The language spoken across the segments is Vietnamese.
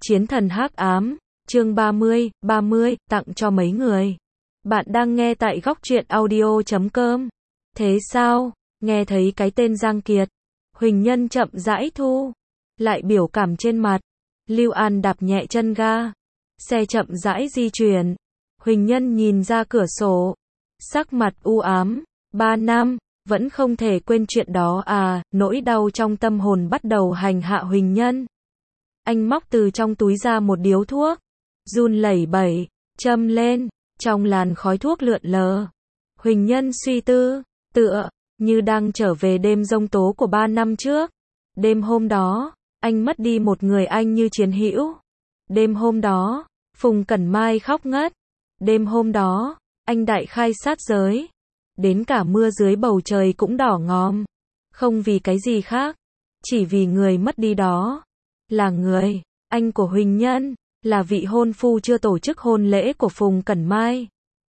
Chiến thần hắc ám, chương 30, tặng cho mấy người. Bạn đang nghe tại góc truyện audio.com. Thế sao? Nghe thấy cái tên Giang Kiệt. Huỳnh Nhân chậm rãi thu lại biểu cảm trên mặt. Lưu An đạp nhẹ chân ga. Xe chậm rãi di chuyển. Huỳnh Nhân nhìn ra cửa sổ. Sắc mặt u ám. 3 năm, vẫn không thể quên chuyện đó à, nỗi đau trong tâm hồn bắt đầu hành hạ Huỳnh Nhân. Anh móc từ trong túi ra một điếu thuốc. Run lẩy bẩy, châm lên, trong làn khói thuốc lượn lờ. Huỳnh Nhân suy tư, tựa như đang trở về đêm giông tố của 3 năm trước. Đêm hôm đó, anh mất đi một người anh như chiến hữu. Đêm hôm đó, Phùng Cẩn Mai khóc ngất. Đêm hôm đó, anh đại khai sát giới. Đến cả mưa dưới bầu trời cũng đỏ ngòm. Không vì cái gì khác, chỉ vì người mất đi đó là người anh của Huỳnh Nhân, là vị hôn phu chưa tổ chức hôn lễ của Phùng Cẩn Mai.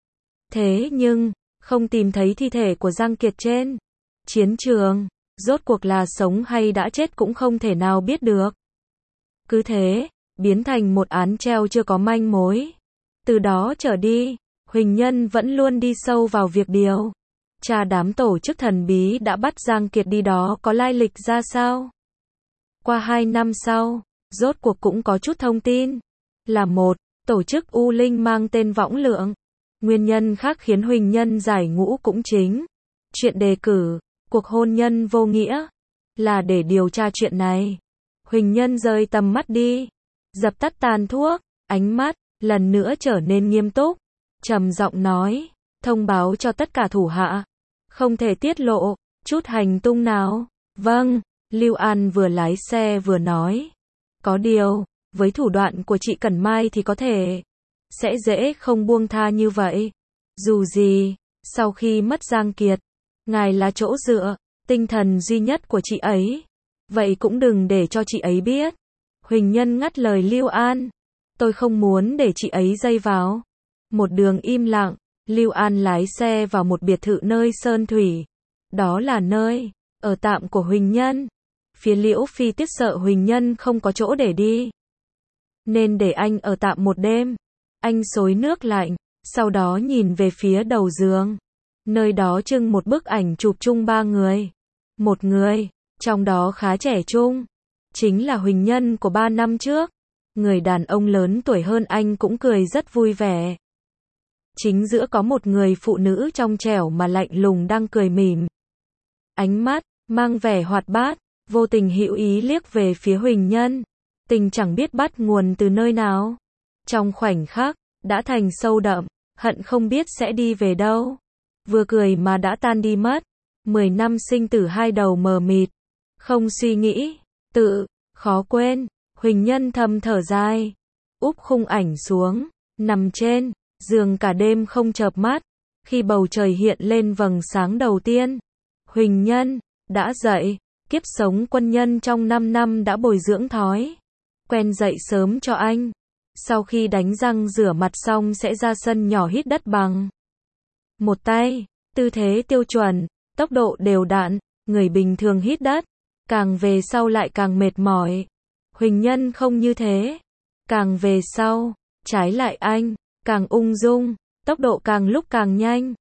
Thế nhưng, không tìm thấy thi thể của Giang Kiệt trên chiến trường, rốt cuộc là sống hay đã chết cũng không thể nào biết được. Cứ thế, biến thành một án treo chưa có manh mối. Từ đó trở đi, Huỳnh Nhân vẫn luôn đi sâu vào việc điều tra đám tổ chức thần bí đã bắt Giang Kiệt đi đó có lai lịch ra sao. Qua 2 năm sau, rốt cuộc cũng có chút thông tin. Là một tổ chức U Linh mang tên Võng Lượng. Nguyên nhân khác khiến Huỳnh Nhân giải ngũ cũng chính chuyện đề cử cuộc hôn nhân vô nghĩa. Là để điều tra chuyện này. Huỳnh Nhân rời tầm mắt đi, dập tắt tàn thuốc, ánh mắt lần nữa trở nên nghiêm túc, trầm giọng nói, thông báo cho tất cả thủ hạ, không thể tiết lộ chút hành tung nào. Vâng. Lưu An vừa lái xe vừa nói. Có điều, với thủ đoạn của chị Cẩn Mai thì có thể sẽ dễ không buông tha như vậy. Dù gì, sau khi mất Giang Kiệt, ngài là chỗ dựa tinh thần duy nhất của chị ấy. Vậy cũng đừng để cho chị ấy biết. Huỳnh Nhân ngắt lời Lưu An. Tôi không muốn để chị ấy dây vào. Một đường im lặng, Lưu An lái xe vào một biệt thự nơi Sơn Thủy. Đó là nơi ở tạm của Huỳnh Nhân. Phía Liễu Phi Tiết sợ Huỳnh Nhân không có chỗ để đi, nên để anh ở tạm một đêm. Anh xối nước lạnh, sau đó nhìn về phía đầu giường. Nơi đó trưng một bức ảnh chụp chung 3 người. Một người, trong đó khá trẻ trung, chính là Huỳnh Nhân của 3 năm trước. Người đàn ông lớn tuổi hơn anh cũng cười rất vui vẻ. Chính giữa có một người phụ nữ trong trẻo mà lạnh lùng đang cười mỉm. Ánh mắt mang vẻ hoạt bát, vô tình hữu ý liếc về phía Huỳnh Nhân. Tình chẳng biết bắt nguồn từ nơi nào. Trong khoảnh khắc, đã thành sâu đậm, hận không biết sẽ đi về đâu. Vừa cười mà đã tan đi mất. 10 năm sinh tử hai đầu mờ mịt. Không suy nghĩ, khó quên. Huỳnh Nhân thầm thở dài. Úp khung ảnh xuống, nằm trên giường cả đêm không chợp mắt. Khi bầu trời hiện lên vầng sáng đầu tiên, Huỳnh Nhân đã dậy. Kiếp sống quân nhân trong 5 năm đã bồi dưỡng thói quen dậy sớm cho anh. Sau khi đánh răng rửa mặt xong sẽ ra sân nhỏ hít đất bằng một tay, tư thế tiêu chuẩn, tốc độ đều đặn. Người bình thường hít đất, càng về sau lại càng mệt mỏi. Huỳnh Nhân không như thế. Càng về sau, trái lại anh càng ung dung, tốc độ càng lúc càng nhanh.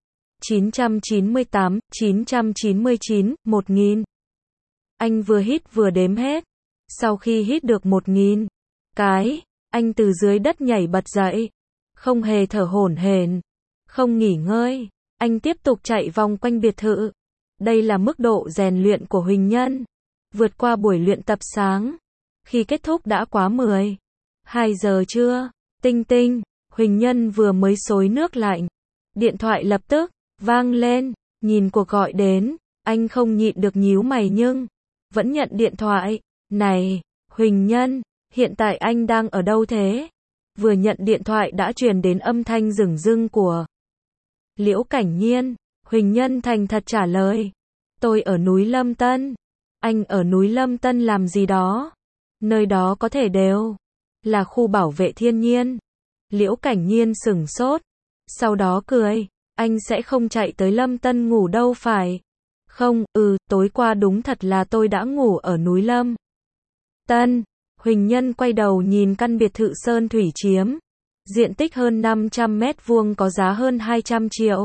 998, 999, 1000. Anh vừa hít vừa đếm hết. Sau khi hít được 1000 cái, anh từ dưới đất nhảy bật dậy. Không hề thở hổn hển, không nghỉ ngơi, anh tiếp tục chạy vòng quanh biệt thự. Đây là mức độ rèn luyện của Huỳnh Nhân. Vượt qua buổi luyện tập sáng. Khi kết thúc đã quá 12 giờ trưa. Tinh tinh, Huỳnh Nhân vừa mới xối nước lạnh. Điện thoại lập tức vang lên. Nhìn cuộc gọi đến, anh không nhịn được nhíu mày nhưng vẫn nhận điện thoại. Này, Huỳnh Nhân, hiện tại anh đang ở đâu thế? Vừa nhận điện thoại đã truyền đến âm thanh rừng rưng của Liễu Cảnh Nhiên. Huỳnh Nhân thành thật trả lời. Tôi ở núi Lâm Tân. Anh ở núi Lâm Tân làm gì đó? Nơi đó có thể đều là khu bảo vệ thiên nhiên. Liễu Cảnh Nhiên sửng sốt. Sau đó cười. Anh sẽ không chạy tới Lâm Tân ngủ đâu phải? Không, tối qua đúng thật là tôi đã ngủ ở núi Lâm Tân. Huỳnh Nhân quay đầu nhìn căn biệt thự sơn thủy chiếm. Diện tích hơn 500 mét vuông có giá hơn 200 triệu.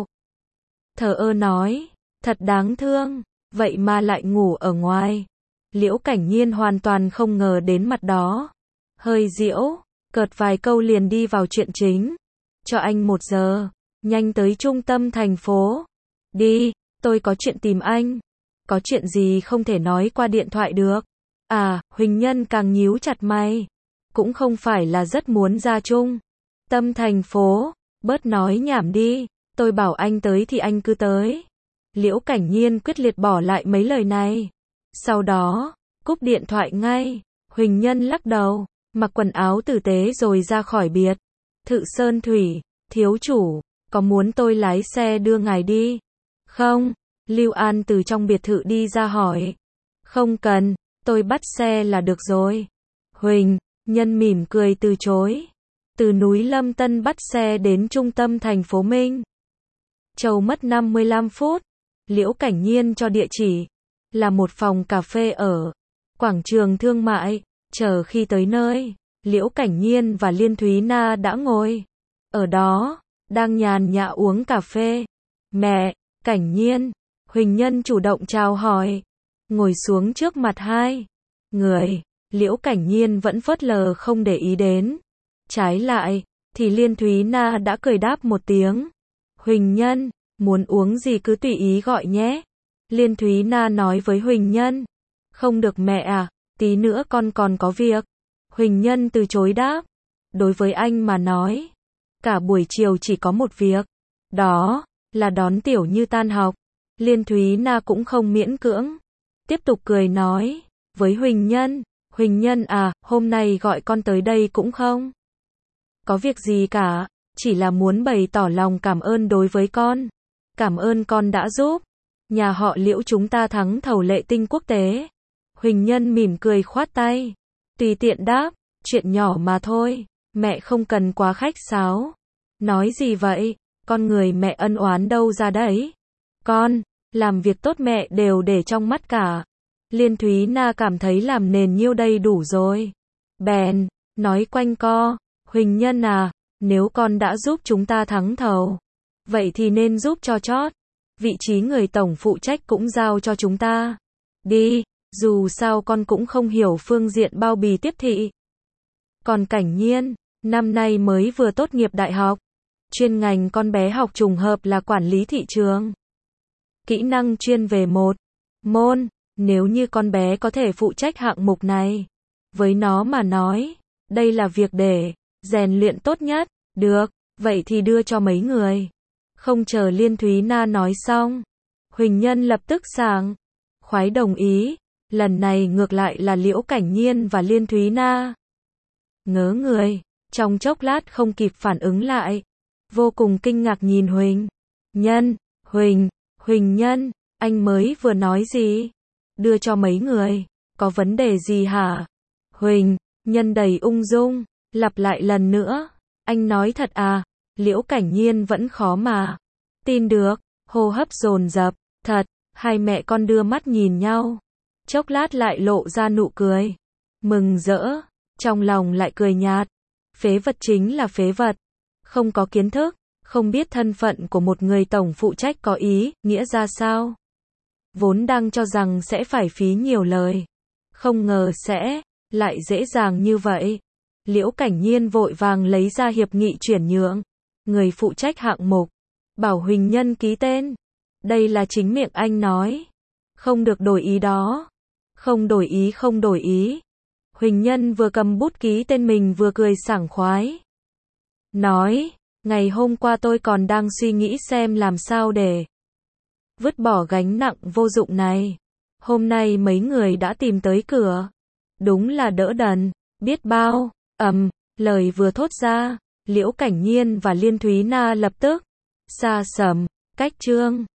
Thờ ơ nói, thật đáng thương, vậy mà lại ngủ ở ngoài. Liễu Cảnh Nhiên hoàn toàn không ngờ đến mặt đó. Hơi giễu, cợt vài câu liền đi vào chuyện chính. Cho anh 1 giờ, nhanh tới trung tâm thành phố. Đi, tôi có chuyện tìm anh. Có chuyện gì không thể nói qua điện thoại được. À, Huỳnh Nhân càng nhíu chặt mày. Cũng không phải là rất muốn ra trung tâm thành phố. Bớt nói nhảm đi, tôi bảo anh tới thì anh cứ tới. Liễu Cảnh Nhiên quyết liệt bỏ lại mấy lời này. Sau đó, cúp điện thoại ngay. Huỳnh Nhân lắc đầu, mặc quần áo tử tế rồi ra khỏi biệt thự sơn thủy. Thiếu chủ, có muốn tôi lái xe đưa ngài đi? Không, Lưu An từ trong biệt thự đi ra hỏi. Không cần, tôi bắt xe là được rồi. Huỳnh Nhân mỉm cười từ chối. Từ núi Lâm Tân bắt xe đến trung tâm thành phố Minh Châu mất 55 phút. Liễu Cảnh Nhiên cho địa chỉ là một phòng cà phê ở quảng trường thương mại. Chờ khi tới nơi, Liễu Cảnh Nhiên và Liên Thúy Na đã ngồi ở đó, đang nhàn nhã uống cà phê. Mẹ, Cảnh Nhiên, Huỳnh Nhân chủ động chào hỏi, ngồi xuống trước mặt hai người. Liễu Cảnh Nhiên vẫn phớt lờ không để ý đến. Trái lại, thì Liên Thúy Na đã cười đáp một tiếng. Huỳnh Nhân, muốn uống gì cứ tùy ý gọi nhé. Liên Thúy Na nói với Huỳnh Nhân. Không được mẹ à, tí nữa con còn có việc. Huỳnh Nhân từ chối đáp. Đối với anh mà nói, cả buổi chiều chỉ có một việc. Đó là đón Tiểu Như tan học. Liên Thúy Na cũng không miễn cưỡng. Tiếp tục cười nói với Huỳnh Nhân. Huỳnh Nhân à, hôm nay gọi con tới đây cũng không có việc gì cả. Chỉ là muốn bày tỏ lòng cảm ơn đối với con. Cảm ơn con đã giúp nhà họ Liễu chúng ta thắng thầu Lệ Tinh quốc tế. Huỳnh Nhân mỉm cười khoát tay, tùy tiện đáp, chuyện nhỏ mà thôi, mẹ không cần quá khách sáo. Nói gì vậy, con người mẹ ân oán đâu ra đấy. Con, làm việc tốt mẹ đều để trong mắt cả. Liên Thúy Na cảm thấy làm nền nhiêu đây đủ rồi. Bèn, nói quanh co, Huỳnh Nhân à, nếu con đã giúp chúng ta thắng thầu, vậy thì nên giúp cho chót. Vị trí người tổng phụ trách cũng giao cho chúng ta. Đi, dù sao con cũng không hiểu phương diện bao bì tiếp thị. Còn Cảnh Nhiên, năm nay mới vừa tốt nghiệp đại học. Chuyên ngành con bé học trùng hợp là quản lý thị trường. Kỹ năng chuyên về một môn, nếu như con bé có thể phụ trách hạng mục này, với nó mà nói, đây là việc để rèn luyện tốt nhất. Được, vậy thì đưa cho mấy người. Không chờ Liên Thúy Na nói xong, Huỳnh Nhân lập tức sảng khoái đồng ý. Lần này ngược lại là Liễu Cảnh Nhiên và Liên Thúy Na ngớ người, trong chốc lát không kịp phản ứng lại, vô cùng kinh ngạc nhìn Huỳnh Nhân. Huỳnh Nhân, anh mới vừa nói gì? Đưa cho mấy người, có vấn đề gì hả? Huỳnh Nhân đầy ung dung, lặp lại lần nữa, anh nói thật à? Liễu Cảnh Nhiên vẫn khó mà tin được, hô hấp dồn dập. Thật. Hai mẹ con đưa mắt nhìn nhau, chốc lát lại lộ ra nụ cười mừng rỡ, trong lòng lại cười nhạt. Phế vật chính là phế vật, không có kiến thức, không biết thân phận của một người tổng phụ trách có ý nghĩa ra sao. Vốn đang cho rằng sẽ phải phí nhiều lời, không ngờ sẽ lại dễ dàng như vậy. Liễu Cảnh Nhiên vội vàng lấy ra hiệp nghị chuyển nhượng, người phụ trách hạng mục, bảo Huỳnh Nhân ký tên. Đây là chính miệng anh nói, không được đổi ý đó. Không đổi ý. Huỳnh Nhân vừa cầm bút ký tên mình vừa cười sảng khoái. Nói, ngày hôm qua tôi còn đang suy nghĩ xem làm sao để vứt bỏ gánh nặng vô dụng này. Hôm nay mấy người đã tìm tới cửa. Đúng là đỡ đần, biết bao. Lời vừa thốt ra, Liễu Cảnh Nhiên và Liên Thúy Na lập tức xa sầm, cách chương.